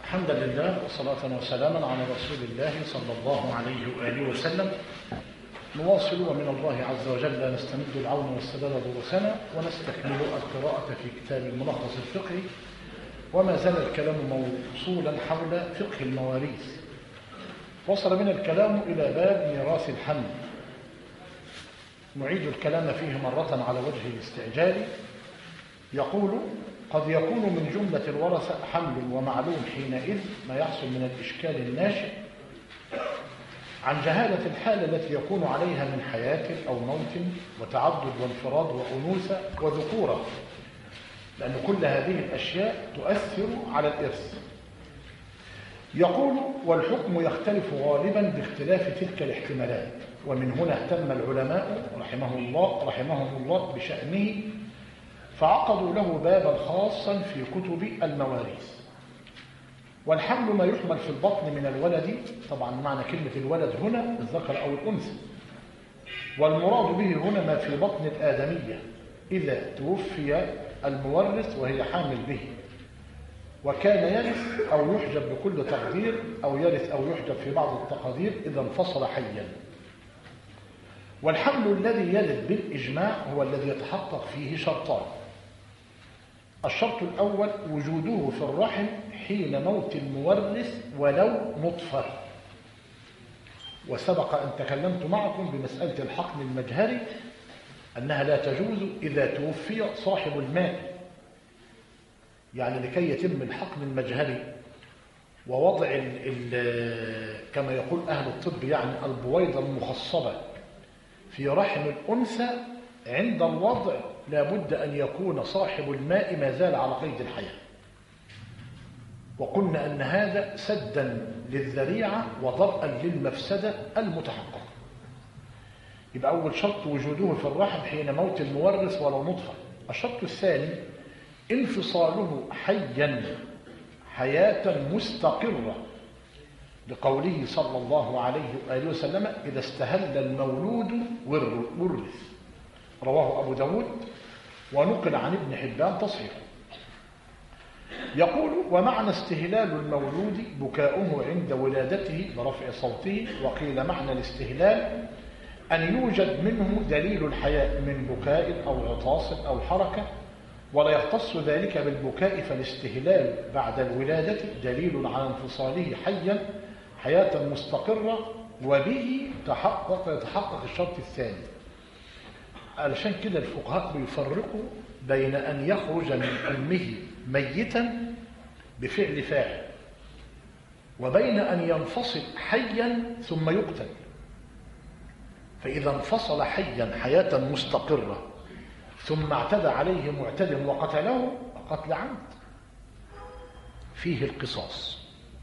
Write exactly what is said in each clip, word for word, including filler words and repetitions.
حمدا لله وصلاة وسلاما على رسول الله صلى الله عليه وآله وسلم. نواصل ومن الله عز وجل نستمد العون والسداد دروسنا ونستكمل القراءة في كتاب الملخص الفقهي، وما زال الكلام موصولا حول فقه المواريث. وصل من الكلام إلى باب ميراث الحمل. نعيد الكلام فيه مرة على وجه الاستعجال. يقول: قد يكون من جملة الورثة حمل ومعلوم حينئذ ما يحصل من الإشكال الناشئ عن جهالة الحالة التي يكون عليها من حياة أو موت وتعدد وانفراد وأنوثة وذكورة، لأن كل هذه الأشياء تؤثر على الإرث. يقول: والحكم يختلف غالبا باختلاف تلك الاحتمالات، ومن هنا اهتم العلماء رحمه الله رحمهم الله بشأنه، فعقدوا له بابا خاصا في كتب المواريث. والحمل ما يحمل في البطن من الولد، طبعا معنى كلمة الولد هنا الذكر أو الأنثى، والمراد به هنا ما في بطن الآدمية إذا توفي المورث وهي حامل به، وكان يرث أو يحجب بكل تقدير، أو يرث أو يحجب في بعض التقادير إذا انفصل حيا. والحمل الذي يلد بالإجماع هو الذي يتحقق فيه شرطان: الشرط الأول وجوده في الرحم حين موت المورث ولو نطفة. وسبق أن تكلمت معكم بمسألة الحقن المجهري أنها لا تجوز إذا توفي صاحب الماء، يعني لكي يتم الحقن المجهري ووضع ال ال كما يقول أهل الطب يعني البويضة المخصبة في رحم الأنثى، عند الوضع لابد أن يكون صاحب الماء ما زال على قيد الحياة. وقلنا أن هذا سدا للذريعة وضرءا للمفسدة المتحققة. يبقى أول شرط وجوده في الرحم حين موت المورث ولو نطفة. الشرط الثاني انفصاله حيا حياة مستقرة، لقوله صلى الله عليه وآله وسلم: إذا استهل المولود ورث، رواه أبو داود ونقل عن ابن حبان تصحيحه. يقول: ومعنى استهلال المولود بكاؤه عند ولادته برفع صوته. وقيل معنى الاستهلال أن يوجد منه دليل الحياة من بكاء أو عطاس أو حركة، ولا يختص ذلك بالبكاء، فالاستهلال بعد الولادة دليل على انفصاله حيا حياة مستقرة، وبه تحقق يتحقق الشرط الثاني. علشان كده الفقهاء بيفرقوا بين أن يخرج من أمه ميتا بفعل فاعل، وبين أن ينفصل حيا ثم يقتل. فإذا انفصل حيا حياة مستقرة ثم اعتدى عليه معتد وقتله، قتل عمد فيه القصاص،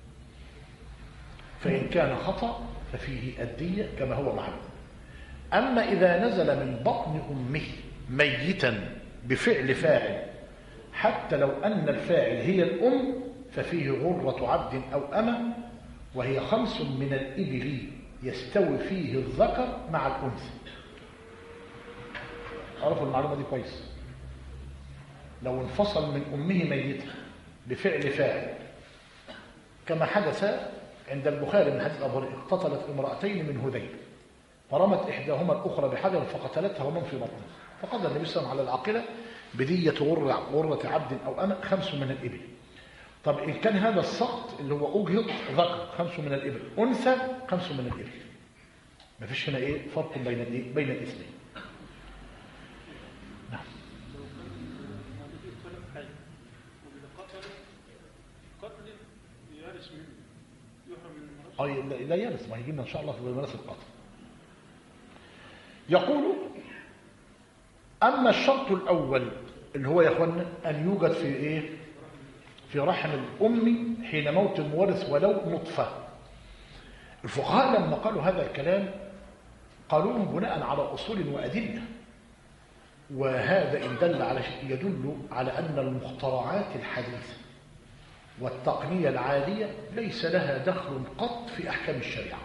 فإن كان خطأ ففيه الدية كما هو معلوم. أما إذا نزل من بطن أمه ميتا بفعل فاعل، حتى لو أن الفاعل هي الأم، ففيه غرة عبد أو أمة، وهي خمس من الإبل يستوي فيه الذكر مع الأنثى. عرفوا المعلومة دي كويس. لو انفصل من أمه ميتا بفعل فاعل، كما حدث عند البخاري من حديث أبو هريرة: اقتتلت امرأتين من هذيل فرمت إحداهما الأخرى بحجر فقتلتها ومن في بطنها، فقضى النبي صلى الله عليه وسلم على العاقلة بدية غرة, غرة عبد أو أمة خمس من الإبل. طب إن كان هذا السقط اللي هو أجهض ذكر خمس من الإبل، أنثى خمس من الإبل، ما فيش هنا إيه فرق بين الإيه بين الاثنين. نعم. أي لا يرث، ما يجينا إن شاء الله في ميراث القتل. يقول: أما الشرط الأول اللي هو يا أخوانا أن يوجد في إيه في رحم الأم حين موت المورث ولو نطفة. الفقهاء لما قالوا هذا الكلام قالوه بناء على أصول وأدلة، وهذا إن دل على شيء يدل على أن المخترعات الحديثة والتقنية العالية ليس لها دخل قط في أحكام الشريعة.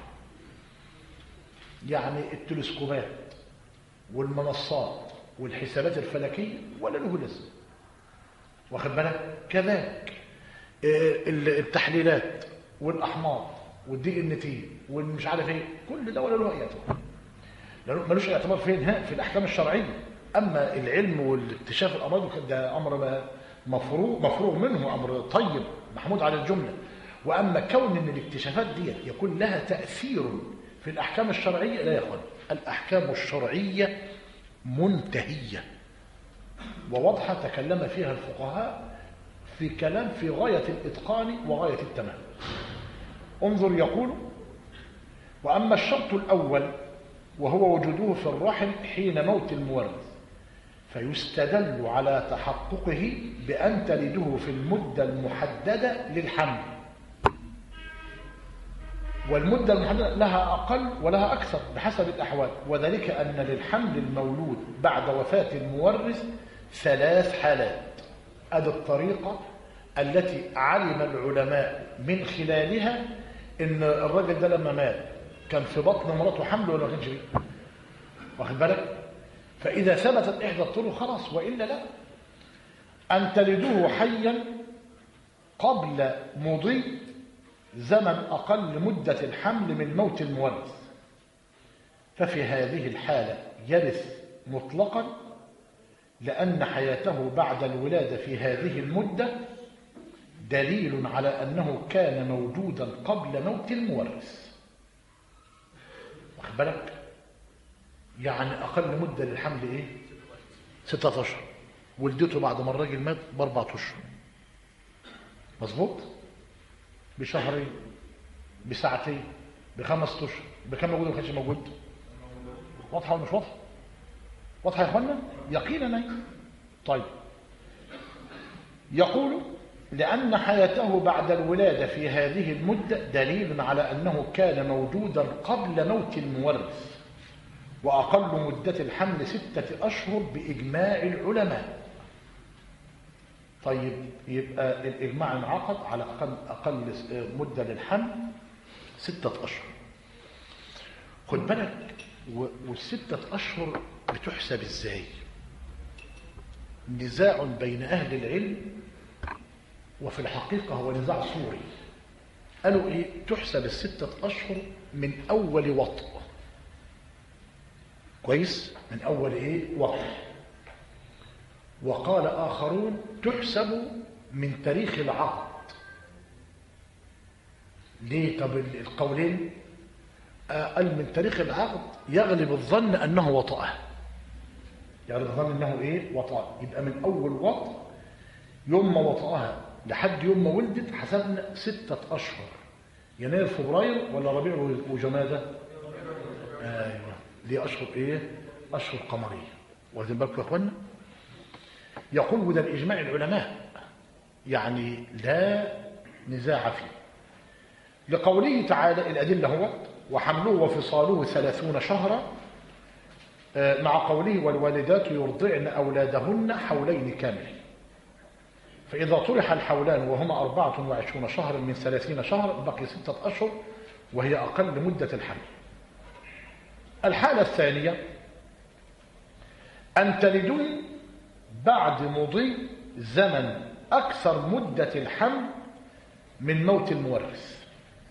يعني التلسكوبات والمنصات والحسابات الفلكية ولا له لازمة، واخد بالك؟ كذلك التحليلات والاحماض والدي ان تي والمش عارف ايه، كل ده ولا له اي اعتبار، ملوش اي اعتبار فين؟ ها، في الاحكام الشرعيه. اما العلم والاكتشاف الامراض ده امر مفروغ مفروغ منه، امر طيب محمود على الجمله. واما كون ان الاكتشافات دي يكون لها تاثير في الاحكام الشرعيه، لا يا اخوان، الاحكام الشرعيه منتهيه وواضحه، تكلم فيها الفقهاء في كلام في غايه الاتقان وغايه التمام. انظر، يقول: واما الشرط الاول وهو وجوده في الرحم حين موت المورث، فيستدل على تحققه بأن تلده في المدة المحددة للحمل، والمدة المحددة لها أقل ولها أكثر بحسب الأحوال، وذلك أن للحمل المولود بعد وفاة المورث ثلاث حالات. هذه الطريقة التي علم العلماء من خلالها إن الرجل ده لما مات كان في بطن مراته حمل ولا ما كانش فيه، واخد بالك؟ فإذا ثبتت إحدى الطرق خلاص، وإلا لا. أن تلده حيا قبل مضي زمن أقل مدة الحمل من موت المورث، ففي هذه الحالة يرث مطلقا، لأن حياته بعد الولادة في هذه المدة دليل على أنه كان موجودا قبل موت المورث، واخد بالك؟ يعني أقل مدة للحمل إيه؟ ستة أشهر. ولدته بعد ما الراجل مات بأربعة أشهر، مظبوط؟ بشهرين، بساعتين، بخمس أشهر، بكم موجود وما كانش موجود؟ واضحة ولا مش واضحة؟ واضحة يا إخوانا؟ يقينا. طيب، يقول: لأن حياته بعد الولادة في هذه المدة دليل على أنه كان موجودا قبل موت المورث، وأقل مدة الحمل ستة أشهر بإجماع العلماء. طيب، يبقى الإجماع انعقد على أقل, أقل مدة للحمل ستة أشهر. خد بالك، والستة أشهر بتحسب إزاي؟ نزاع بين أهل العلم، وفي الحقيقة هو نزاع صوري. قالوا إيه؟ تحسب الستة أشهر من أول وطء. كويس؟ من أول إيه؟ وطء. وقال آخرون تحسب من تاريخ العقد. ليه؟ طب القولين قال من تاريخ العقد يغلب الظن أنه وطأه، يغلب الظن أنه إيه؟ وطأه. يبقى من أول وطء يوم ما وطأها لحد يوم ما ولدت حسبنا ستة أشهر. يناير فبراير ولا ربيع وجمادة؟ أيوة، دي أشهر إيه؟ أشهر قمرية. واخدين بالكم يا أخوانا؟ يقول وده الإجماع العلماء، يعني لا نزاع فيه. لقوله تعالى الأدلة هو: وحمله وفصاله ثلاثون شهرا، مع قوله: والوالدات يرضعن أولادهن حولين كاملين. فإذا طرح الحولان وهما أربعة وعشرون شهرا من ثلاثين شهرا بقي ستة أشهر، وهي أقل مدة الحمل. الحالة الثانية: أن تلدوا بعد مضي زمن أكثر مدة الحمل من موت المورث،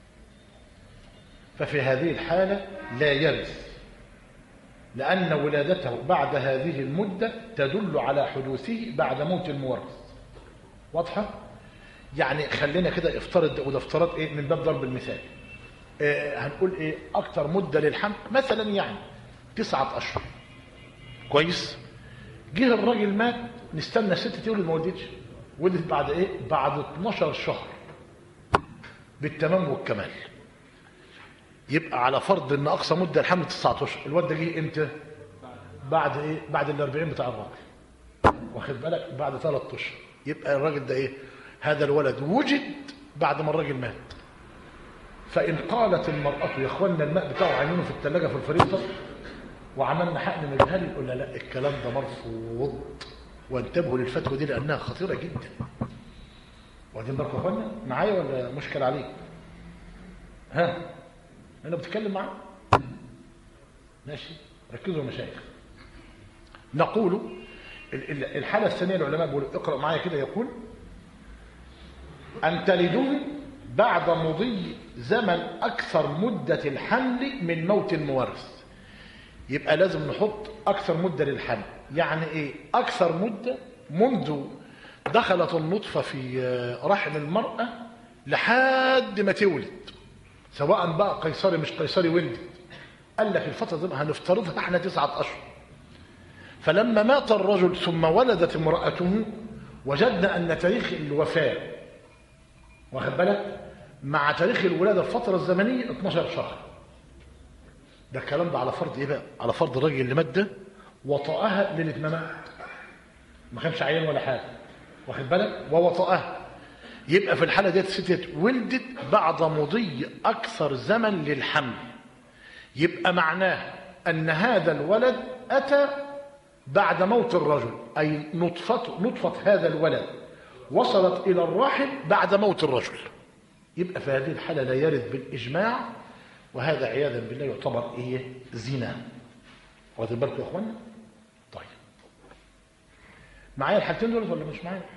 ففي هذه الحالة لا يرث، لأن ولادته بعد هذه المدة تدل على حدوثه بعد موت المورث. واضحة؟ يعني خلينا كده افترض، وده افتراض ايه من باب ضرب المثال. إيه هنقول ايه اكتر مدة للحمل مثلا يعني تسعة اشهر. كويس؟ جه الراجل مات، نستنى ست تولد ما ولدتش، ولدت بعد ايه؟ بعد اتناشر شهر بالتمام والكمال. يبقى على فرض ان اقصى مدة الحمل تسعة اشهر، الواد ده جه امتى؟ بعد ايه؟ بعد الاربعين بتاع الراجل، واخد بالك؟ بعد ثلاث اشهر. يبقى الراجل ده ايه؟ هذا الولد وجد بعد ما الراجل مات. فإن قالت المرأة يا اخوانا الماء بتاعه عينونه في الثلاجة في الفريزر وعملنا حقن من الهل، يقول لا لا الكلام ده مرفوض. وانتبهوا للفتوى دي لأنها خطيرة جدا. واخدين بالكم يا اخوانا؟ معايا ولا مشكلة عليك؟ ها؟ أنا بتكلم معاه؟ ماشي؟ ركزوا يا مشايخ. نقول الحالة الثانية العلماء بيقولوا اقرأ معايا كده. يقول أن تلدوه بعد مضي زمن أكثر مدة الحمل من موت المورث. يبقى لازم نحط أكثر مدة للحمل. يعني إيه أكثر مدة؟ منذ دخلت النطفة في رحم المرأة لحد ما تولد، سواء بقى قيصري مش قيصري ولدت. قال لك الفترة دي هنفترضها احنا تسعة أشهر. فلما مات الرجل ثم ولدت امرأته وجدنا أن تاريخ الوفاة واخد بالك مع تاريخ الولادة الفترة الزمنية اتناشر شهر. ده الكلام ده على فرض ايه بقى؟ على فرض الراجل اللي مات ده وطأها ليلة ما مات، ما كانش عيان ولا حاجة واخد بالك ووطأها. يبقى في الحالة ديت الست ولدت بعد مضي أكثر زمن للحمل. يبقى معناه أن هذا الولد أتى بعد موت الرجل، أي نطفة نطفة هذا الولد وصلت إلى الرحم بعد موت الرجل. يبقى في هذه الحالة لا يرد بالإجماع، وهذا عياذا بالله يعتبر إيه؟ زنا. واخدين بالكم يا إخوانا؟ طيب معايا الحالتين دول ولا مش معايا؟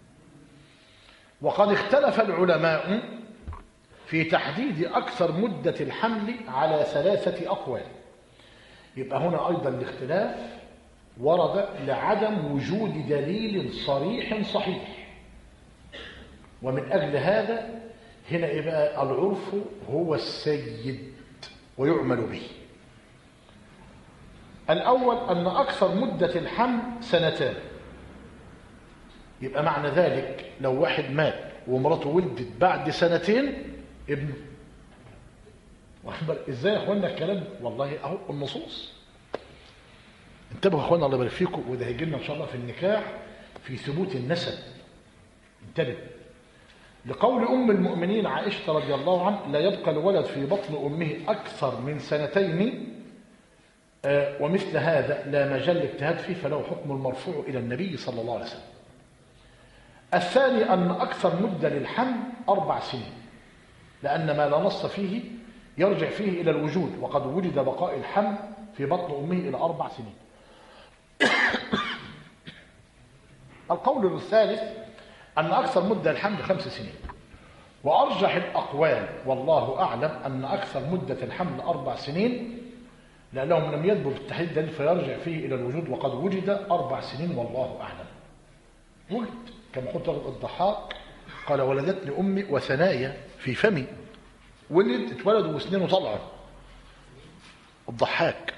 وقد اختلف العلماء في تحديد أكثر مدة الحمل على ثلاثة أقوال. يبقى هنا أيضا الاختلاف ورد لعدم وجود دليل صريح صحيح، ومن أجل هذا هنا يبقى العرف هو السيد ويعمل به. الأول أن أكثر مدة الحمل سنتان. يبقى معنى ذلك لو واحد مات ومراته ولدت بعد سنتين ابنه. ازاي يا اخوانا الكلام؟ والله اهو النصوص. انتبهوا يا اخوانا الله يبارك فيكم، وده هيجي لنا ان شاء الله في النكاح في ثبوت النسب. انتبه لقول ام المؤمنين عائشه رضي الله عنها: لا يبقى الولد في بطن امه اكثر من سنتين، آه ومثل هذا لا مجال الاجتهاد فيه، فله حكم المرفوع الى النبي صلى الله عليه وسلم. الثاني أن أكثر مدة للحمل أربع سنين، لأن ما لا نص فيه يرجع فيه إلى الوجود، وقد وجد بقاء الحمل في بطن أمه إلى أربع سنين. القول الثالث أن أكثر مدة الحمل خمس سنين، وأرجح الأقوال والله أعلم أن أكثر مدة الحمل أربع سنين، لأنهم لم يثبت التحديد دليل فيرجع فيه إلى الوجود، وقد وجد أربع سنين والله أعلم. وجد كما قلت الضحاك قال: ولدتني أمي وثنايا في فمي. ولد اتولد وسنينه طلعوا. الضحاك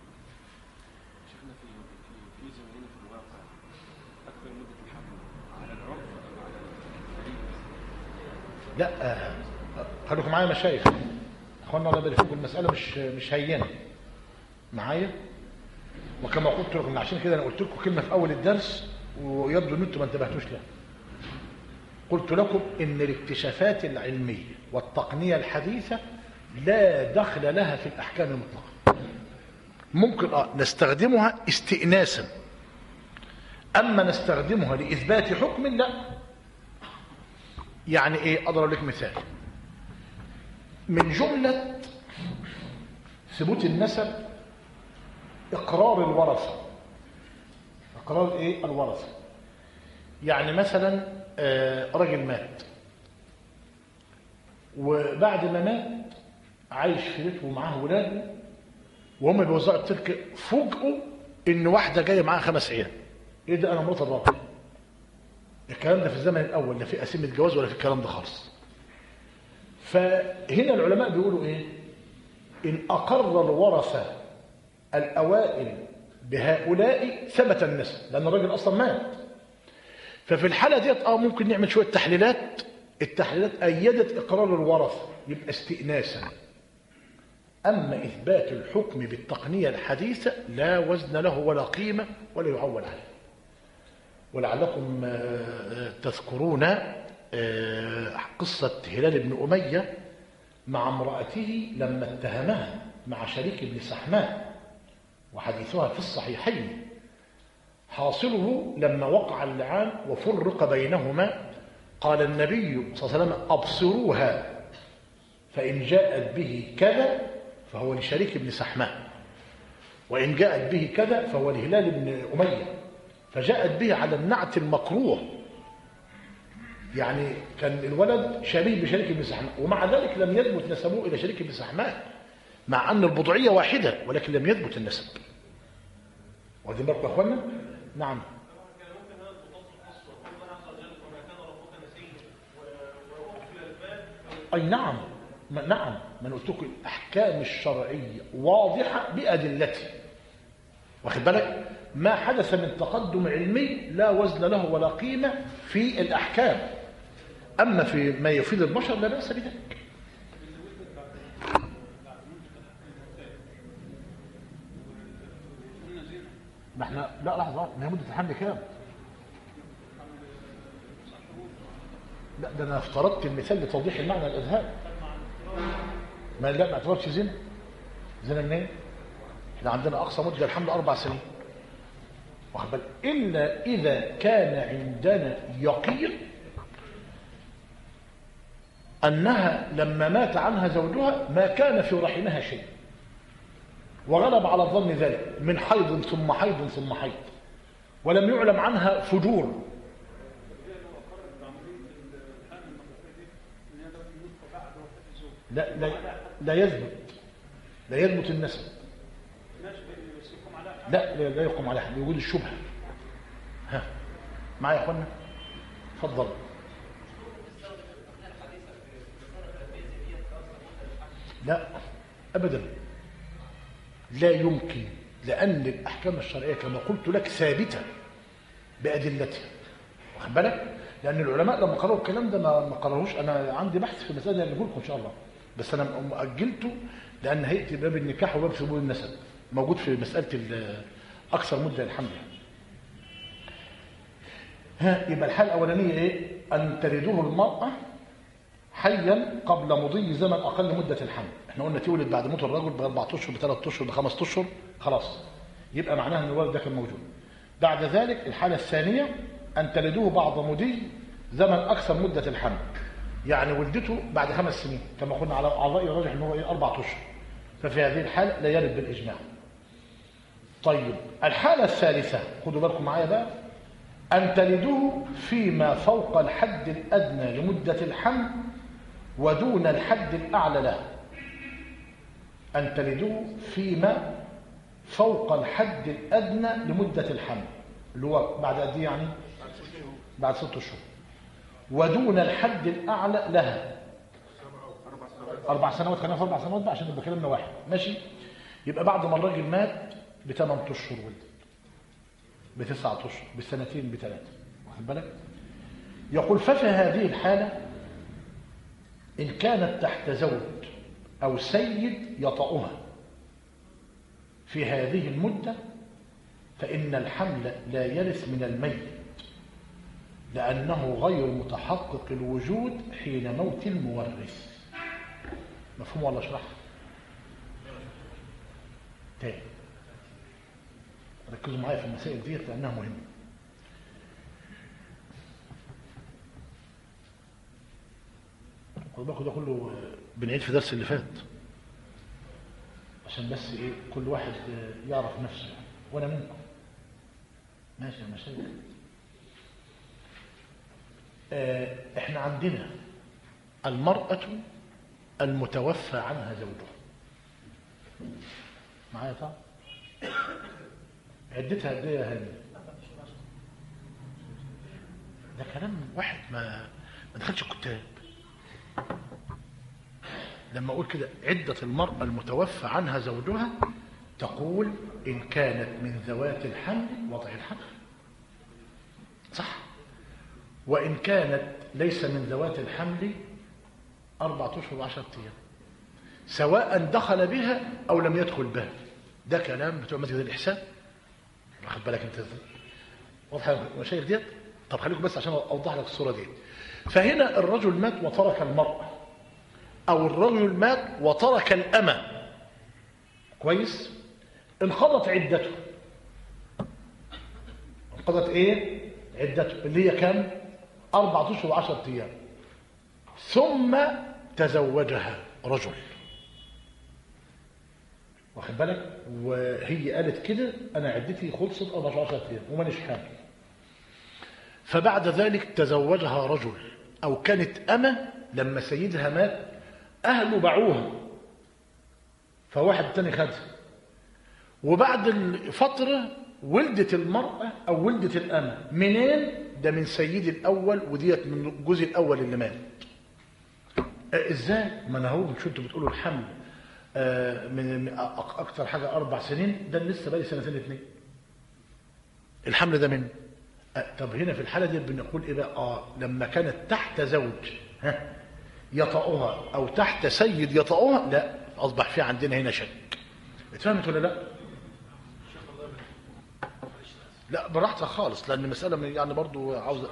لا خليكم معايا مشايخ اخوانا الله يبارك فيكم، المساله مش مش هينه معايا. وكما قلت لكم عشان كده انا قلت لكم كلمه في اول الدرس ويبدو ان انتم ما انتبهتوش لها. قلت لكم ان الاكتشافات العلميه والتقنيه الحديثه لا دخل لها في الاحكام المطلقه. ممكن اه نستخدمها استئناسا، اما نستخدمها لاثبات حكم لا. يعني ايه؟ اضرب لك مثال. من جمله ثبوت النسب اقرار الورثه. اقرار ايه؟ الورثه. يعني مثلا آه راجل مات، وبعد ما مات عايش في بيته ومعاه ولاده، وهم بيوزعوا التركه فوجئوا ان واحده جايه معاها خمس عيال. ايه ده؟ انا مرات الراجل. الكلام ده في الزمن الاول لا في قسيمه جواز ولا في الكلام ده خالص. فهنا العلماء بيقولوا ايه؟ ان اقر الورثه الاوائل بهؤلاء ثبت النسب، لان الراجل اصلا مات. ففي الحاله ديت اه ممكن نعمل شويه تحليلات. التحليلات ايدت اقرار الورثه يبقى استئناسا. اما اثبات الحكم بالتقنيه الحديثه لا وزن له ولا قيمه ولا يعول عليه. ولعلكم تذكرون قصه هلال بن اميه مع امراته لما اتهمها مع شريك بن سحمان، وحديثها في الصحيحين. حاصله لما وقع اللعان وفرق بينهما قال النبي صلى الله عليه وسلم: أبصروها، فإن جاءت به كذا فهو لشريك بن سحمان، وإن جاءت به كذا فهو لهلال بن أمية. فجاءت به على النعت المكروه، يعني كان الولد شبيه بشريك ابن سحمان، ومع ذلك لم يثبت نسبه إلى شريك ابن سحمان، مع أن البضعية واحدة ولكن لم يثبت النسب. واخدين بالكم يا اخوانا؟ نعم. أي نعم، ما نعم، ما أنا قلت لكم الأحكام الشرعية واضحة بأدلتها. واخد بالك؟ ما حدث من تقدم علمي لا وزن له ولا قيمة في الأحكام، أما في ما يفيد البشر لا بأس بذلك. ما احنا لا لحظة، ما هي مدة الحمل كام؟ لا ده أنا افترضت المثال لتوضيح المعنى الأذهان. ما لا ما اعتبرتش زنا. زنا منين؟ احنا عندنا أقصى مدة الحمل أربع سنين. واخد بالك؟ إلا إذا كان عندنا يقين أنها لما مات عنها زوجها ما كان في رحمها شيء، وغلب على الظن ذلك من حيض ثم حيض ثم حيض، ولم يعلم عنها فجور. لا لا لا يثبت لا يثبت النسب. لا لا, لا يقوم عليها بوجود الشبهه. ها معايا يا اخوانا؟ اتفضل. لا ابدا، لا يمكن، لان الاحكام الشرعيه كما قلت لك ثابته بادلتها. واخد بالك؟ لان العلماء لما قرروا الكلام ده ما قرروش. انا عندي بحث في المساله اللي لكم ان شاء الله، بس انا مؤجلته لان هيئه باب النكاح وباب ثبوت النسب موجود في مساله اكثر مده الحمل. ها يبقى الحاله الاولانيه ايه؟ ان تلده المراه حيا قبل مضي زمن اقل مده الحمل. احنا قلنا تولد بعد موت الرجل باربع اشهر بثلاث اشهر بخمس اشهر، خلاص يبقى معناها ان الولد ده كان موجود. بعد ذلك الحاله الثانيه ان تلده بعد مضي زمن اكثر مده الحمل، يعني ولدته بعد خمس سنين كما قلنا على الراي الراجح ان هو ايه؟ اربع اشهر. ففي هذه الحاله لا يرد بالاجماع. طيب الحاله الثالثه خدوا بالكم معايا بقى، ان تلده فيما فوق الحد الادنى لمده الحمل ودون الحد الاعلى له. ان تلده فيما فوق الحد الادنى لمده الحمل اللي هو بعد قد ايه يعني؟ بعد ست اشهر. ودون الحد الاعلى لها اربع سنوات. خلينا في اربع سنوات بقى عشان يبقى كلامنا واحد، ماشي؟ يبقى بعد ما الراجل مات بثمان اشهر ولد، بتسعة اشهر، بسنتين، بثلاثه. واخد بالك؟ يقول ففي هذه الحاله ان كانت تحت زوج او سيد يطأها في هذه المده فان الحمل لا يرث من الميت، لأنه غير متحقق الوجود حين موت المورث. مفهوم ولا اشرح؟ تاني ركزوا معايا في المسائل دي لأنها مهمة. خد بالكم ده كله بنعيد في درس اللي فات عشان بس ايه كل واحد يعرف نفسه يعني. وانا منكم ماشي يا مشايخ. احنا عندنا المرأة المتوفى عنها زوجها معايا طبعا عدتها قد ايه يا هاني؟ ده كلام واحد ما ما دخلش الكتاب. لما اقول كده عدة المرأة المتوفى عنها زوجها تقول ان كانت من ذوات الحمل وضع الحمل، صح؟ وإن كانت ليس من ذوات الحمل أربعة أشهر وعشرة أيام، سواء دخل بها أو لم يدخل بها. ده كلام بتوع مسجد الإحسان. واخد بالك أنت إزاي؟ واضحة المشايخ ديت؟ طب خليكم بس عشان أوضح لك الصورة دي. فهنا الرجل مات وترك المرأة، أو الرجل مات وترك الأمة، كويس؟ انقضت عدته. انقضت إيه؟ عدته اللي هي كام؟ أربعة أشهر وعشرة أيام. ثم تزوجها رجل، واخد بالك؟ وهي قالت كده أنا عدتي خلصت أربعة أشهر وعشرة أيام ومانيش حامل. فبعد ذلك تزوجها رجل أو كانت أمة لما سيدها مات أهله باعوها فواحد تاني خدها، وبعد الفترة ولدت المرأة أو ولدت الأمة. منين؟ ده من سيد الأول، وديت من الجزء الأول اللي مات. إزاي؟ ما أنا هو مش انتوا بتقولوا الحمل آه من أكتر حاجة أربع سنين، ده لسه بقى سنتين اتنين الحمل ده منه. آه طب هنا في الحالة دي بنقول إيه بقى؟ آه لما كانت تحت زوج ها يطأها أو تحت سيد يطأها، لا أصبح في عندنا هنا شك. اتفهمت ولا لا؟ لا براحتك خالص، لأن المسألة يعني برضو عاوزة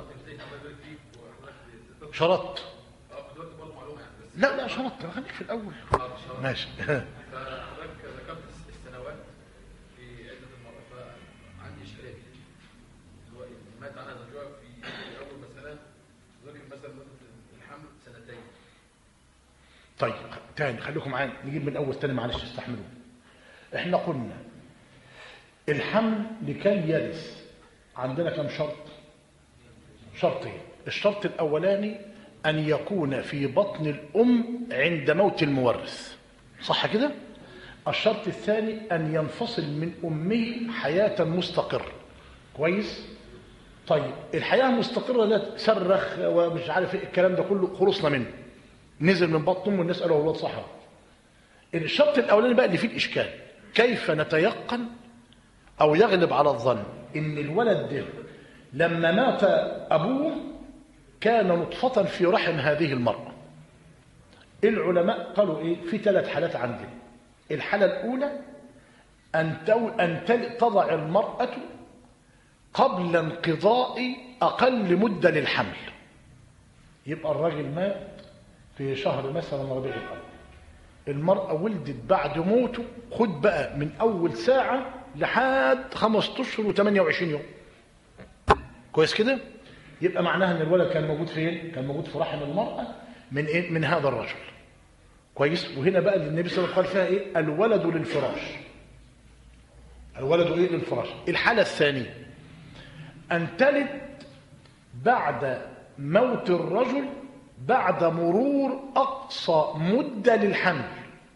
شرط. لا لا شرط، خليك في الأول. ماشي. فحضرتك ذكرت السنوات في عدة المرأة، فعندي إشكالية كتير. هو مات عنها زوجها في أول مثلا ذكر مثلا الحمل سنتين. طيب تاني خليكم معانا، نجيب من الأول تاني معلش استحملوا. احنا قلنا الحمل لكي يرث عندنا كم شرط؟ شرطين. الشرط الأولاني أن يكون في بطن الأم عند موت المورث، صح كده؟ الشرط الثاني أن ينفصل من أمه حياة مستقرة. كويس؟ طيب الحياة المستقرة ده صرخ ومش عارف ايه الكلام ده كله، خلصنا منه، نزل من بطن أمه والناس قالوا هو الولد صحراء. الشرط الأولاني بقى اللي فيه الإشكال، كيف نتيقن أو يغلب على الظن إن الولد ده لما مات أبوه كان نطفة في رحم هذه المرأة؟ العلماء قالوا إيه؟ في ثلاث حالات عندنا. الحالة الأولى أن أن تضع المرأة قبل انقضاء أقل مدة للحمل. يبقى الراجل مات في شهر مثلا ربيع الأول، المرأة ولدت بعد موته، خد بقى من أول ساعة لحد خمسة أشهر وثمانية وعشرين يوم. كويس كده؟ يبقى معناها ان الولد كان موجود فين؟ كان موجود في رحم المرأة من ايه؟ من هذا الرجل. كويس؟ وهنا بقى اللي النبي صلى الله عليه وسلم قال فيها ايه؟ الولد للفراش. الولد ايه؟ للفراش. الحالة الثانية ان تلد بعد موت الرجل بعد مرور اقصى مدة للحمل.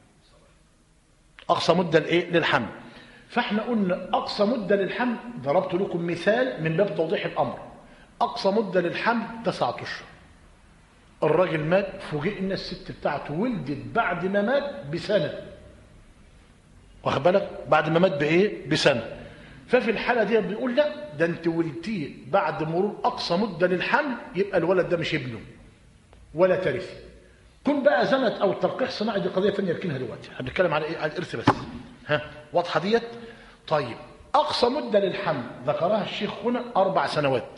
اقصى مدة لايه؟ للحمل. فاحنا قلنا اقصى مدة للحمل، ضربت لكم مثال من باب توضيح الامر. اقصى مدة للحمل تسعة اشهر. الراجل مات، فوجئنا الست بتاعته ولدت بعد ما مات بسنة. واخد بالك؟ بعد ما مات بايه؟ بسنة. ففي الحالة دي بيقول لا، ده انت ولدتيه بعد مرور اقصى مدة للحمل، يبقى الولد ده مش ابنه ولا ترثي. كن بقى زنت او تلقيح صناعي، دي قضية ثانية نركنها دلوقتي، احنا بنتكلم على ايه؟ على الارث بس. ها واضحة ديت؟ طيب اقصى مدة للحمل ذكرها الشيخ هنا اربع سنوات.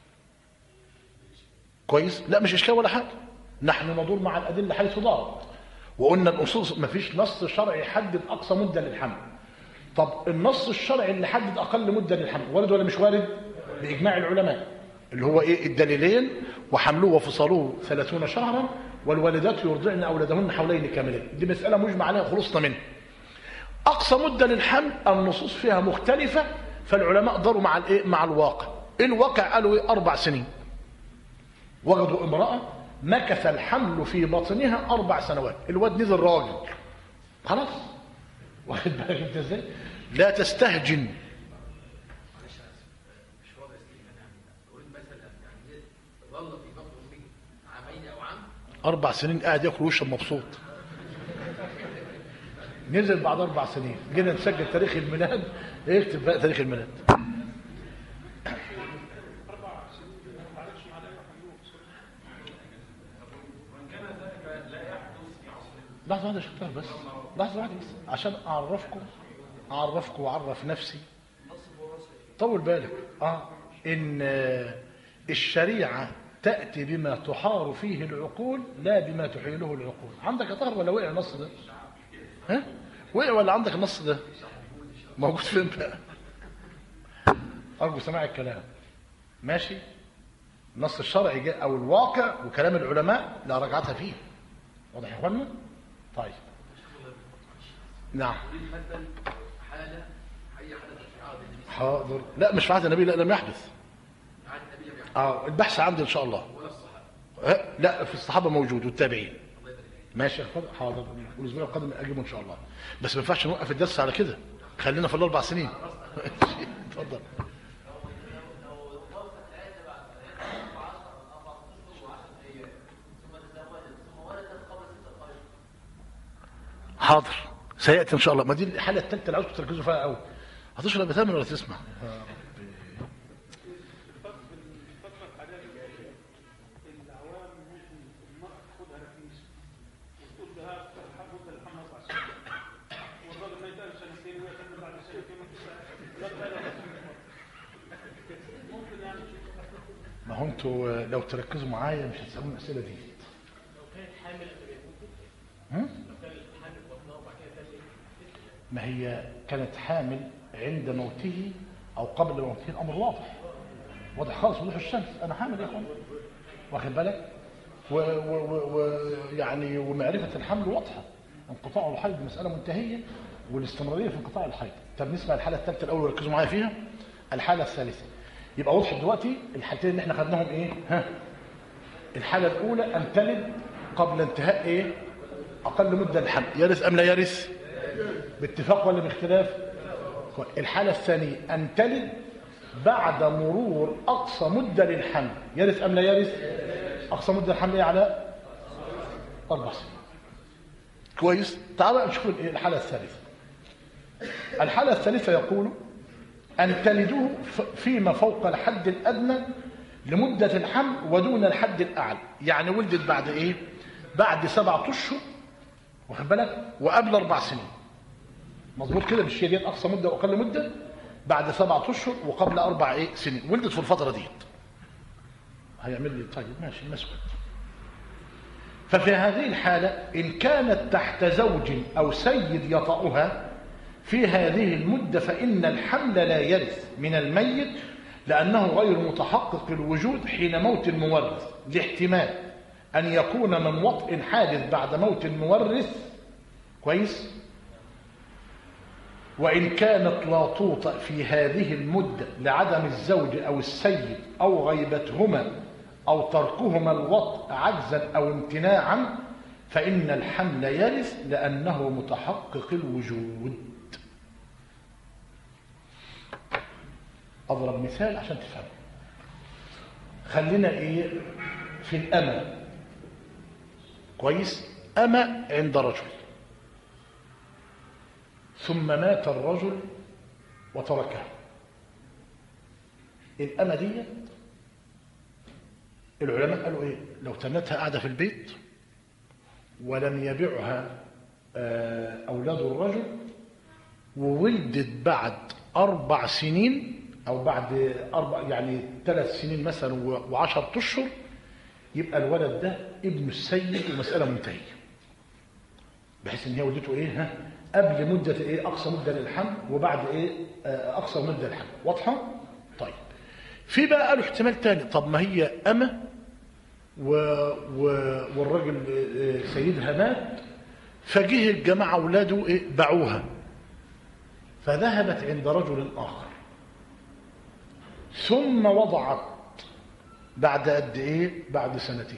كويس؟ لا مش اشكال ولا حاجه، نحن ندور مع الادله حيث دارت، وقلنا الاصول ما فيش نص شرعي يحدد اقصى مده للحمل. طب النص الشرعي اللي حدد اقل مده للحمل وارد ولا مش وارد؟ باجماع العلماء، اللي هو ايه؟ الدليلين: وحملوه وفصلوه ثلاثون شهرا والوالدات يرضعن اولادهن حولين كاملين. دي مساله مجمع عليها خلصنا منها. اقصى مده للحمل النصوص فيها مختلفه، فالعلماء داروا مع الايه؟ مع الواقع. الواقع قالوا ايه؟ اربع سنين. وجدوا امرأة مكث الحمل في بطنها أربع سنوات، الواد نزل راجل خلاص. واخد بالك انت ازاي؟ لا تستهجن. مش واضح يعني اريد مثلا يعني ظل في بطن امي عامين او عام، أربع سنين قاعد ياكل ويشرب مبسوط. نزل بعد أربع سنين، جينا نسجل تاريخ الميلاد، اكتب بقى تاريخ الميلاد. لحظة واحدة يا شطار بس، لحظة واحدة بس عشان أعرفكم أعرفكم وأعرف نفسي. طول بالك آه إن الشريعة تأتي بما تحار فيه العقول لا بما تحيله العقول. عندك يا طاهر ولا وقع النص ده؟ ها؟ وقع ولا عندك النص ده؟ موجود فين بقى؟ أرجو سماع الكلام. ماشي؟ النص الشرعي جاء أو الواقع وكلام العلماء لا رجعتها فيه. واضح يا إخوانا؟ طيب نعم. حالة هي حدثت في عهد النبي. حاضر. لا مش في عهد النبي، لا لم يحدث. عهد النبي لم يحدث. اه البحث عندي ان شاء الله. ولا الصحابة. أه؟ لا في الصحابه موجود والتابعين. ماشي يا اخوان، حاضر الاسبوع القادم اجيبه ان شاء الله، بس ما ينفعش نوقف الدرس على كده، خلينا في الاربع سنين. اتفضل. حاضر سياتي ان شاء الله. ما دي الحاله الثالثه اللي عاوزكم تركزوا فيها قوي. هتشرب بتامل ولا تسمع؟ ما هو انتوا لو تركزوا معايا مش هتسالوا الاسئله دي. لو كانت حامل لو كانت حامل بطنها وبعد كده ما هي كانت حامل عند موته او قبل موته، الامر واضح واضح خالص وضوح الشمس، انا حامل يا اخوان، واخد بالك؟ ويعني ومعرفه الحمل واضحه، انقطاع الحيض مساله منتهيه والاستمراريه في انقطاع الحيض. طب نسمع الحاله الثالثه الاول وركزوا معايا فيها. الحاله الثالثه يبقى واضح دلوقتي الحالتين اللي احنا خدناهم ايه؟ ها الحاله الاولى ان تلد قبل انتهاء ايه؟ اقل مده للحمل، يرث ام لا يرث؟ باتفاق ولا باختلاف؟ الحاله الثانيه ان تلد بعد مرور اقصى مده للحمل، يرث ام لا يرث؟ اقصى مده للحمل ايه على اربع سنين. كويس. تعالوا نشوف الحاله الثالثه. الحاله الثالثه يقول أن تلده فيما فوق الحد الأدنى لمدة الحمل ودون الحد الأعلى، يعني ولدت بعد إيه؟ بعد سبعة أشهر، واخد بالك؟ وقبل أربع سنين. مظبوط كده؟ مش هي دي أقصى مدة وأقل مدة؟ بعد سبعة أشهر وقبل أربع إيه؟ سنين، ولدت في الفترة دي. هيعمل لي طيب ماشي مسكت. ففي هذه الحالة إن كانت تحت زوج أو سيد يطأها في هذه المدة فإن الحمل لا يرث من الميت لأنه غير متحقق الوجود حين موت المورث، لاحتمال أن يكون من وطء حادث بعد موت المورث. كويس. وإن كانت لا توطأ في هذه المدة لعدم الزوج أو السيد أو غيبتهما أو تركهما الوطء عجزا أو امتناعا فإن الحمل يرث لأنه متحقق الوجود. أضرب مثال عشان تفهم. خلينا إيه في الأمة. كويس. أمة عند رجل ثم مات الرجل وتركها. الأمة دي العلماء قالوا إيه؟ لو تنتها قاعدة في البيت ولم يبيعها أولاد الرجل وولدت بعد أربع سنين أو بعد أربع يعني ثلاث سنين مثلا وعشر أشهر يبقى الولد ده ابن السيد ومسألة منتهية، بحيث إن هي ولدته إيه؟ ها؟ قبل مدة إيه؟ أقصى مدة للحمل وبعد إيه؟ أقصى مدة للحمل. واضحة؟ طيب. في بقى قالوا احتمال تاني. طب ما هي أمة و... و... والراجل سيدها مات فجه الجماعة أولاده إيه؟ باعوها فذهبت عند رجل آخر ثم وضعت بعد قد ايه؟ بعد سنتين.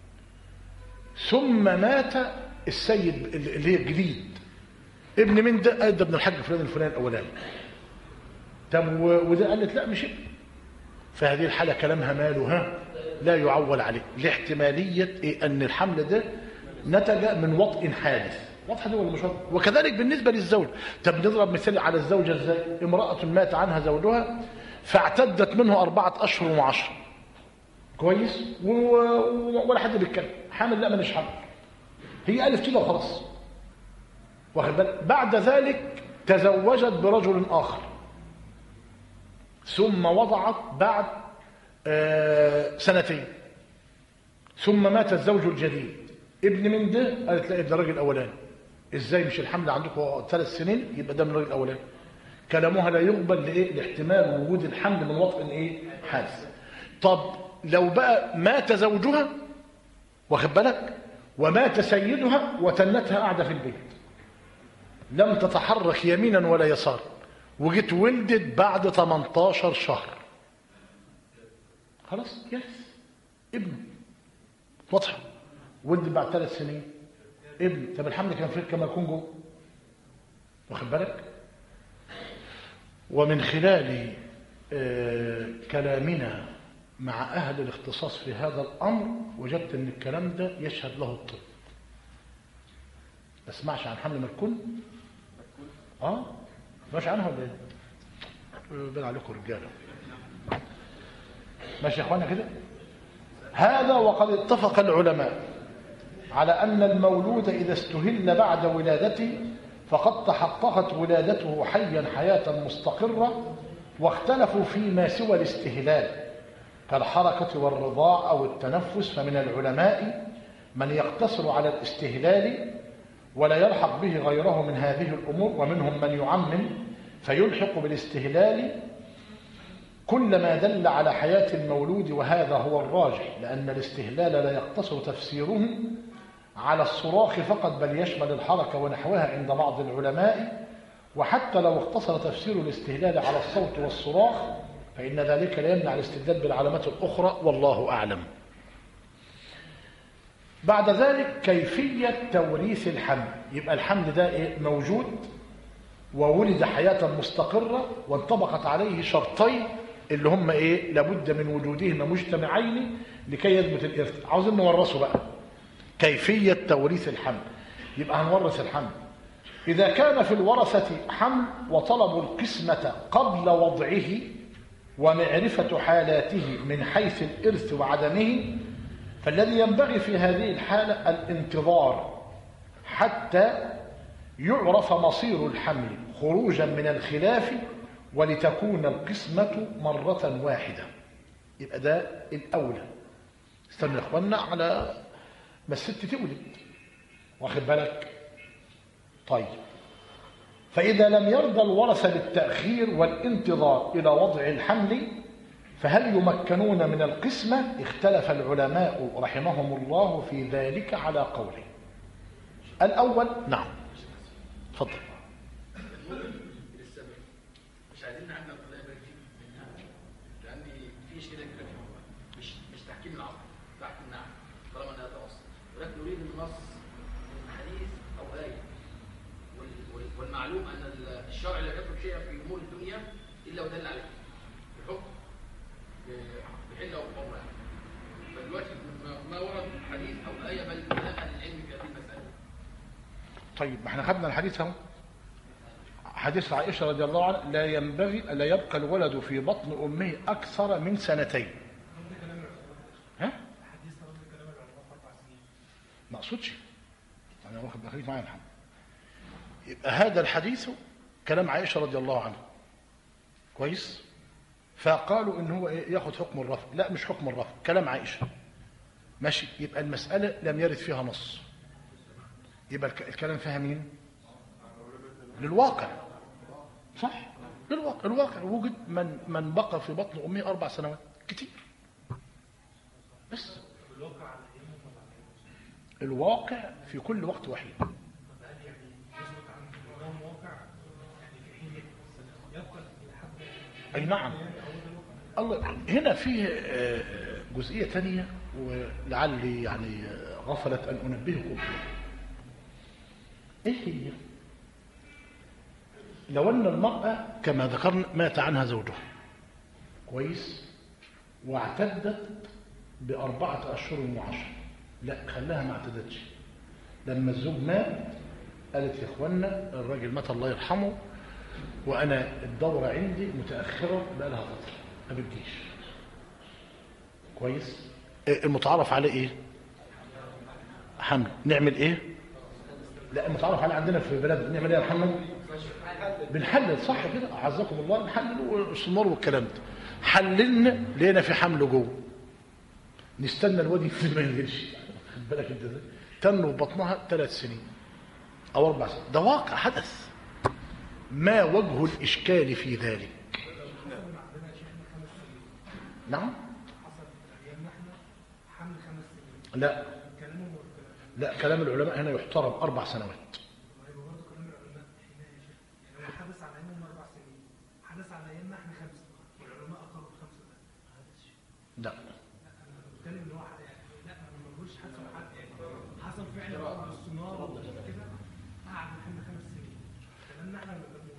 ثم مات السيد اللي هي الجديد. ابن من ده؟ قال ده ابن الحاج فلان الفلاني الاولاني. طب وده قالت لا مش ابن. فهذه الحاله كلامها ماله؟ ها؟ لا يعول عليه لاحتماليه إيه؟ ان الحمل ده نتج من وطء حادث. واضحه دي ولا مش واضحه؟ وكذلك بالنسبه للزوج. طب نضرب مثال على الزوجه ازاي؟ امراه مات عنها زوجها فاعتدت منه أربعة أشهر وعشرة. كويس. ولا حد بيتكلم. حامل؟ لا مانيش حامل. هي قالت كده وخلاص. واخد بالك؟ بعد ذلك تزوجت برجل آخر ثم وضعت بعد آه سنتين ثم مات الزوج الجديد. ابن من ده؟ قالت لا ابن الراجل الأولاني. ازاي مش الحمل عندكم ثلاث سنين يبقى ده من الراجل الأولاني؟ كلامها لا يقبل لايه؟ لاحتمال وجود الحمل من وطء ايه؟ حادث. طب لو بقى مات زوجها واخد بالك ومات سيدها وتنتها قاعده في البيت لم تتحرك يمينا ولا يسار وجيت ولدت بعد ثمانية عشر شهر، خلاص يس ابنه. واضحه. ولد بعد ثلاث سنين ابن، طب الحمل كان فين كما يكون جوه، واخد بالك. ومن خلال آه كلامنا مع اهل الاختصاص في هذا الامر وجدت ان الكلام ده يشهد له الطب. ما تسمعش عن حمل ملكون؟ اه ماشي عنها ولا ايه؟ بين عليكم رجاله. ماشي يا اخوانا كده. هذا وقد اتفق العلماء على أن المولود إذا استهل بعد ولادته فقد تحققت ولادته حيا حياة مستقرة، واختلفوا فيما سوى الاستهلال كالحركة والرضاع أو التنفس، فمن العلماء من يقتصر على الاستهلال ولا يلحق به غيره من هذه الأمور، ومنهم من يعمم فيلحق بالاستهلال كل ما دل على حياة المولود، وهذا هو الراجح، لأن الاستهلال لا يقتصر تفسيره على الصراخ فقط بل يشمل الحركة ونحوها عند بعض العلماء. وحتى لو اقتصر تفسير الاستهلال على الصوت والصراخ فإن ذلك لا يمنع الاستدلال بالعلامات الأخرى، والله أعلم. بعد ذلك كيفية توريث الحمل. يبقى الحمل ده إيه؟ موجود وولد حياة مستقرة وانطبقت عليه شرطين اللي هم ايه؟ لابد من وجودهما مجتمعين لكي يثبت الارث. عاوزين نورثه بقى. كيفية توريث الحمل. يبقى هنورث الحمل إذا كان في الورثة حمل وطلبوا القسمة قبل وضعه ومعرفة حالاته من حيث الإرث وعدمه، فالذي ينبغي في هذه الحالة الانتظار حتى يعرف مصير الحمل خروجا من الخلاف ولتكون القسمة مرة واحدة. يبقى ده الأولى. استنى يا إخوانا على ما الست تولد، واخد بالك. طيب فإذا لم يرضى الورثة بالتأخير والانتظار إلى وضع الحمل فهل يمكنون من القسمة؟ اختلف العلماء رحمهم الله في ذلك على قوله. الأول نعم اتفضل. مش عايزين نعمل قضايا دي منها، لان في اشكاليه كبيره فيها، مش مش تحكيم العقل، تحكيم النعم طالما انها توصل، ولكن نريد النص من حديث او ايه. والمعلوم ان الشرع لا يترك شيئا في امور الدنيا الا ودل عليه بحكم بحله وقوه. فدلوقتي ما ورد حديث او ايه بل من اهل العلم في هذه المساله. طيب ما احنا خدنا الحديث اهو. حديث عائشة رضي الله عنها لا ينبغي لا يبقى الولد في بطن أمه أكثر من سنتين. ها؟ ما أقصدش. أنا واخد بخليك معايا محمد. يبقى هذا الحديث كلام عائشة رضي الله عنها. كويس؟ فقالوا إن هو ياخد حكم الرفع. لا مش حكم الرفع، كلام عائشة. ماشي. يبقى المسألة لم يرد فيها نص. يبقى الكلام فيها مين؟ للواقع. صح؟ للواقع. الواقع وجد من من بقى في بطن امه اربع سنوات كتير. بس الواقع في كل وقت وحيد. اي نعم. الله هنا فيه جزئيه ثانيه ولعلي يعني غفلت ان انبهكم. ايه هي؟ لو أن المرأة كما ذكرنا مات عنها زوجها كويس واعتدت بأربعة أشهر وعشر، لا خلاها ما اعتدتش. لما الزوج مات قالت يا إخوانا الراجل مات الله يرحمه وأنا الدورة عندي متأخرة بقى لها فترة ما بتجيش. كويس. المتعارف عليه إيه؟ حمل. نعمل إيه؟ لا المتعارف عليه عندنا في بلاد نعمل إيه يا محمد؟ بنحلل. صح كده اعزكم الله. نحلل والسمار والكلام ده. حللنا لقينا في حمل جوه، نستنى الواد ينزل ما ينزلش. خد بالك انت ازاي؟ تنه في بطنها ثلاث سنين او اربع سنين. ده واقع حدث. ما وجه الاشكال في ذلك؟ نعم. لا لا كلام العلماء هنا يحترم اربع سنوات. لا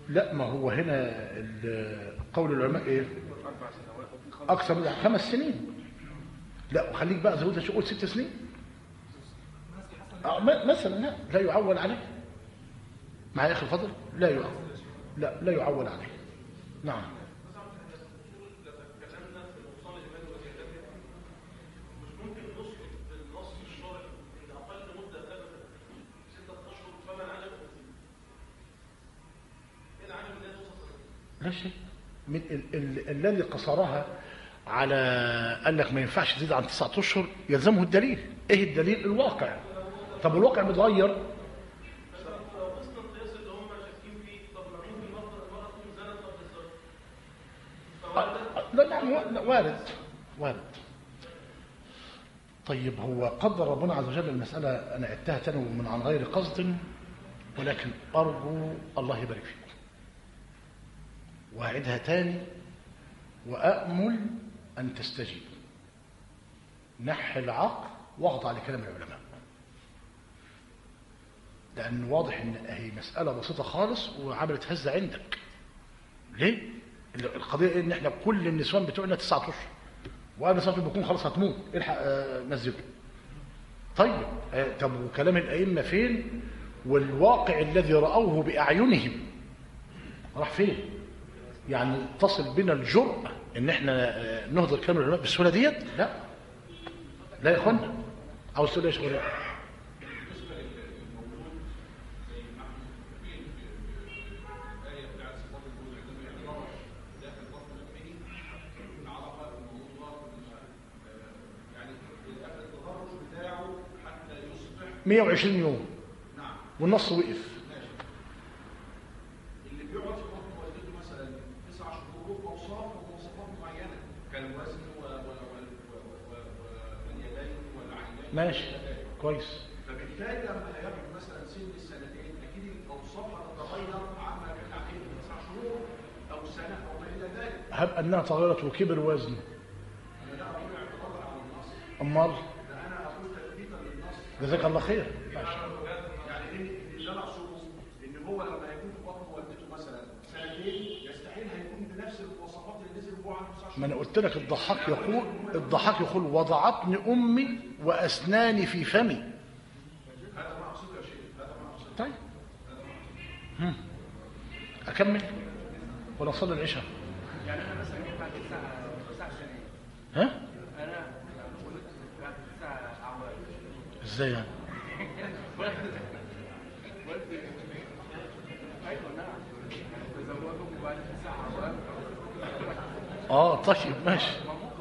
لا، ما هو هنا قول العلماء ايه؟ اكثر من خمس سنين. لا وخليك بقى زودها شو، قول ست سنين آه مثلا. لا لا يعول عليه. معايا يا اخي الفضل؟ لا يعول، لا لا يعول عليه. نعم. لا شيء من ال ال الذي قصرها على قال لك ما ينفعش تزيد عن تسعة اشهر يلزمه الدليل. ايه الدليل؟ الواقع. طب الواقع بيتغير. لا نعم وارد وارد. طيب هو قدر ربنا عز وجل المسألة، أنا عدتها تاني من عن غير قصد، ولكن أرجو الله يبارك فيكم وأعدها تاني وأأمل أن تستجيب. نحي العقل واخضع لكلام العلماء، لأن واضح أن هي مسألة بسيطة خالص وعملت هزة عندك. ليه؟ القضية إيه؟ إن إحنا كل النسوان بتوعنا تسعة أشهر، وقبل سنة بيكون خلاص هتموت، الحق آه نزله. طيب آه طب وكلام الأئمة فين؟ والواقع الذي رأوه بأعينهم راح فين؟ يعني تصل بنا الجرأة ان احنا نهضر كلام العلماء بالسهوله ديت؟ لا لا يا اخوانا. عاوز تقول ايه يا شغل؟ مئة وعشرين يوم والنص وقف. ماشي كويس. فبالتالي لما هياخد مثلا سن السنتين اكيد الاوصاف هتتغير عما كان عليه تسع شهور او سنه او ما الى ذلك. هب انها تغيرت وكبر وزنه. انا لا اقول اعتراضا على النص. امال؟ لا انا اقول تثبيتا للنص. جزاك الله خير. ماشي. يعني اللي انا اقصده ان هو لما يكون في بطن والدته مثلا سنتين يستحيل هيكون بنفس المواصفات اللي نزل هو عنده تسع شهور. ما انا قلت لك الضحاك يقول الضحاك يقول وضعتني امي واسناني في فمي. هذا ما اقصده يا شيخ، هذا ما اقصده. طيب هم. اكمل ولا اصلي العشاء؟ يعني انا مثلا جيت بعد تسع تسع سنين. ها؟ انا ولدت بعد تسع اعوام. ازاي يعني؟ والدي ايوه نعم تزوجوا بعد تسع اعوام. اه طيب ماشي.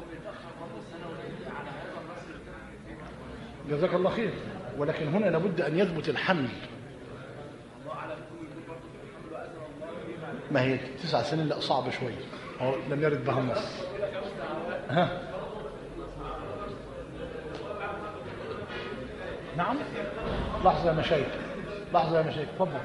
جزاك الله خير. ولكن هنا لابد ان يثبت الحمل. ما هي تسع سنين لا صعبه شويه، هو لم يرد بها النص. ها نعم. لحظه يا مشايخ، لحظه يا مشايخ، اتفضل.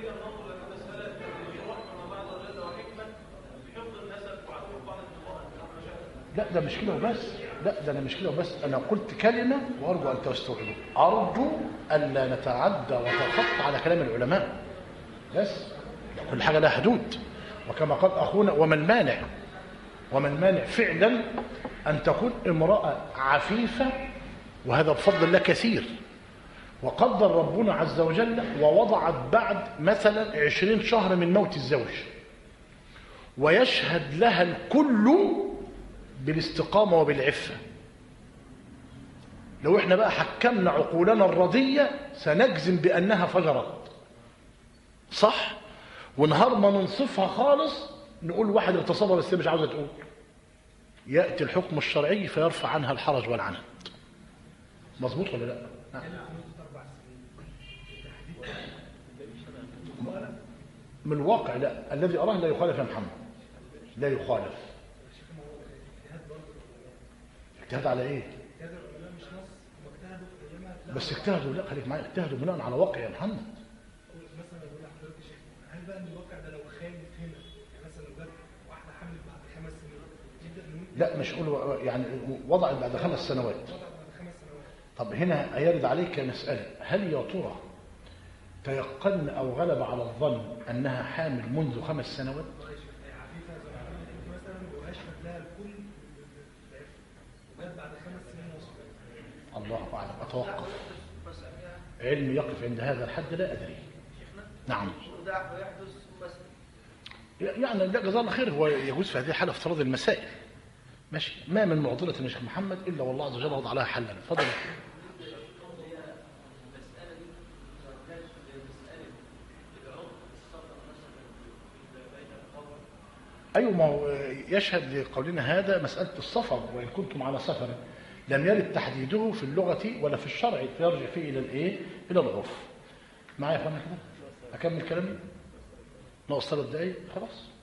لا ده مش كده وبس، لا ده انا مش كده وبس، انا قلت كلمه وارجو ان تستوعبوا، ارجو الا نتعدى ونتخطى على كلام العلماء بس. كل حاجه لها حدود، وكما قال اخونا وما المانع وما المانع فعلا ان تكون امراه عفيفه، وهذا بفضل الله كثير، وقدر ربنا عز وجل ووضعت بعد مثلا عشرين شهر من موت الزوج، ويشهد لها الكل بالاستقامة وبالعفة. لو احنا بقى حكمنا عقولنا الرضية سنجزم بأنها فجرت صح، ونهار ما ننصفها خالص نقول واحد اغتصبها بس مش عاوزة تقول، يأتي الحكم الشرعي فيرفع عنها الحرج والعنت. مظبوط ولا لا؟ نعم. من الواقع لا، الذي أراه لا يخالف يا محمد، لا يخالف. اجتهاد على ايه؟ بس اجتهدوا، لا خليك معايا، اجتهدوا بناء على واقع يا محمد. مثلا بقول لحضرتك يا شيخ، هل بقى ان الواقع ده لو خالف هنا، يعني مثلا لو جت واحده حملت بعد خمس سنين يبدا نقول لا مش قول يعني وضعت بعد خمس سنوات. وضع بعد خمس سنوات. طب هنا يرد عليك مسألة، هل يا ترى تيقن أو غلب على الظن أنها حامل منذ خمس سنوات؟ عفيفة زي ما قلت مثلا واشهد لها الكل ومات بعد خمس سنين وصفات. الله أعلم، أتوقف. علمي يقف عند هذا الحد لا أدري. نعم. يعني لا جزاه الله خير، هو يجوز في هذه الحالة افتراض المسائل. ماشي، ما من معضلة يا شيخ محمد إلا والله عز وجل وضع لها حلا. تفضل. أيوة، ما هو يشهد لقولنا هذا مسألة السفر، وإن كنتم على سفر لم يرد تحديده في اللغة ولا في الشرع، يرجع فيه إلى الإيه؟ إلى العرف. معايا يا أخوانا كده؟ أكمل كلامي؟ ناقص ثلاث دقايق خلاص.